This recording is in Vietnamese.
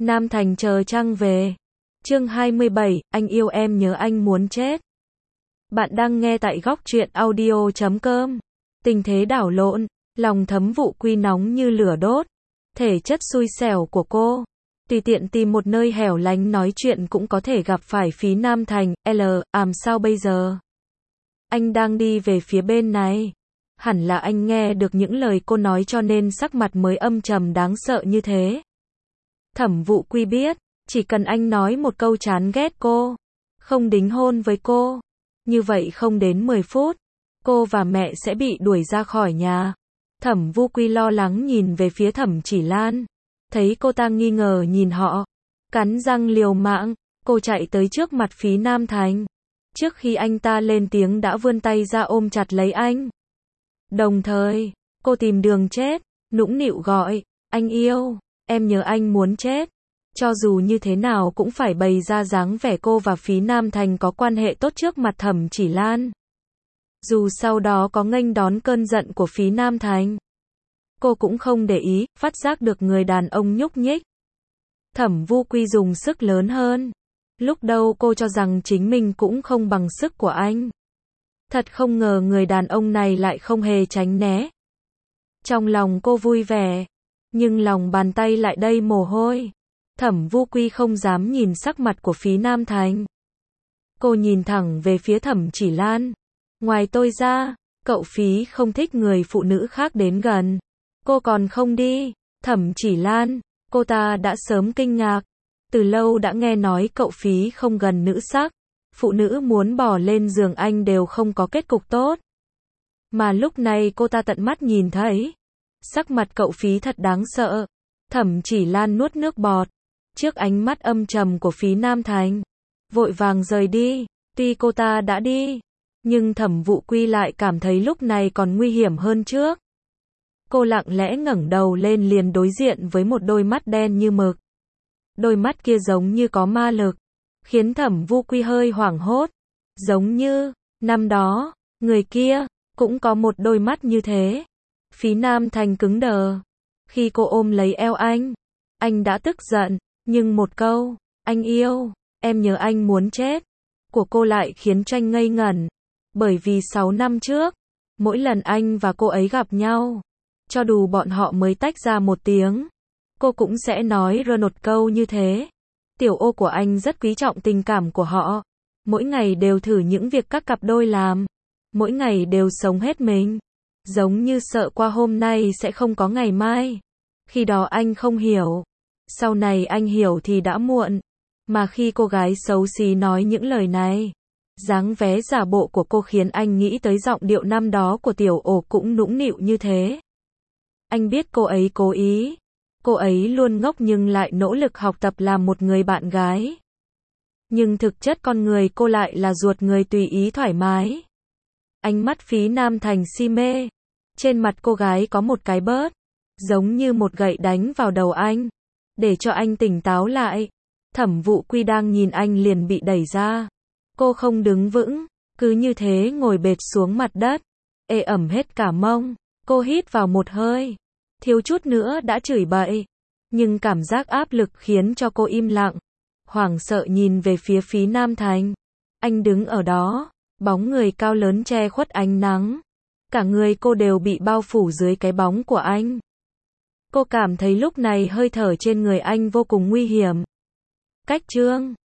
Nam Thành chờ Trăng về. Chương 27, anh yêu em nhớ anh muốn chết. Bạn đang nghe tại góc truyện audio.com. Tình thế đảo lộn, lòng Thẩm Vụ Quy nóng như lửa đốt. Thể chất xui xẻo của cô, tùy tiện tìm một nơi hẻo lánh nói chuyện cũng có thể gặp phải Phí Nam Thành. Sao bây giờ? Anh đang đi về phía bên này. Hẳn là anh nghe được những lời cô nói cho nên sắc mặt mới âm trầm đáng sợ như thế. Thẩm Vụ Quy biết, chỉ cần anh nói một câu chán ghét cô, không đính hôn với cô, như vậy không đến 10 phút, cô và mẹ sẽ bị đuổi ra khỏi nhà. Thẩm Vụ Quy lo lắng nhìn về phía Thẩm Chỉ Lan, thấy cô ta nghi ngờ nhìn họ, cắn răng liều mạng, cô chạy tới trước mặt Phí Nam Thành. Trước khi anh ta lên tiếng đã vươn tay ra ôm chặt lấy anh. Đồng thời, cô tìm đường chết, nũng nịu gọi, anh yêu, em nhớ anh muốn chết. Cho dù như thế nào cũng phải bày ra dáng vẻ cô và Phí Nam Thành có quan hệ tốt trước mặt Thẩm Chỉ Lan. Dù sau đó có nghênh đón cơn giận của Phí Nam Thành, cô cũng không để ý, phát giác được người đàn ông nhúc nhích. Thẩm Vụ Quy dùng sức lớn hơn. Lúc đầu cô cho rằng chính mình cũng không bằng sức của anh. Thật không ngờ người đàn ông này lại không hề tránh né. Trong lòng cô vui vẻ, nhưng lòng bàn tay lại đầy mồ hôi. Thẩm Vụ Quy không dám nhìn sắc mặt của Phí Nam Thành. Cô nhìn thẳng về phía Thẩm Chỉ Lan. Ngoài tôi ra, cậu Phí không thích người phụ nữ khác đến gần. Cô còn không đi. Thẩm Chỉ Lan, cô ta đã sớm kinh ngạc. Từ lâu đã nghe nói cậu Phí không gần nữ sắc. Phụ nữ muốn bỏ lên giường anh đều không có kết cục tốt. Mà lúc này cô ta tận mắt nhìn thấy. Sắc mặt cậu Phí thật đáng sợ. Thẩm Chỉ Lan nuốt nước bọt. Trước ánh mắt âm trầm của Phí Nam Thành, vội vàng rời đi. Tuy cô ta đã đi, nhưng Thẩm Vụ Quy lại cảm thấy lúc này còn nguy hiểm hơn trước. Cô lặng lẽ ngẩng đầu lên liền đối diện với một đôi mắt đen như mực. Đôi mắt kia giống như có ma lực, khiến Thẩm Vụ Quy hơi hoảng hốt. Giống như, năm đó, người kia, cũng có một đôi mắt như thế. Phí Nam Thành cứng đờ. Khi cô ôm lấy eo anh đã tức giận. Nhưng một câu, anh yêu, em nhớ anh muốn chết, của cô lại khiến tranh ngây ngẩn. Bởi vì 6 năm trước, mỗi lần anh và cô ấy gặp nhau, cho dù bọn họ mới tách ra một tiếng, cô cũng sẽ nói một câu như thế. Tiểu ô của anh rất quý trọng tình cảm của họ. Mỗi ngày đều thử những việc các cặp đôi làm. Mỗi ngày đều sống hết mình. Giống như sợ qua hôm nay sẽ không có ngày mai. Khi đó anh không hiểu. Sau này anh hiểu thì đã muộn. Mà khi cô gái xấu xí nói những lời này, dáng vẻ giả bộ của cô khiến anh nghĩ tới giọng điệu năm đó của Tiểu Ổ cũng nũng nịu như thế. Anh biết cô ấy cố ý. Cô ấy luôn ngốc nhưng lại nỗ lực học tập làm một người bạn gái. Nhưng thực chất con người cô lại là ruột người tùy ý thoải mái. Ánh mắt Phí Nam Thành si mê. Trên mặt cô gái có một cái bớt, giống như một gậy đánh vào đầu anh, để cho anh tỉnh táo lại. Thẩm Vụ Quy đang nhìn anh liền bị đẩy ra. Cô không đứng vững, cứ như thế ngồi bệt xuống mặt đất, ê ẩm hết cả mông. Cô hít vào một hơi, thiếu chút nữa đã chửi bậy. Nhưng cảm giác áp lực khiến cho cô im lặng, hoảng sợ nhìn về phía Phí Nam Thành. Anh đứng ở đó, bóng người cao lớn che khuất ánh nắng. Cả người cô đều bị bao phủ dưới cái bóng của anh. Cô cảm thấy lúc này hơi thở trên người anh vô cùng nguy hiểm. Cách chương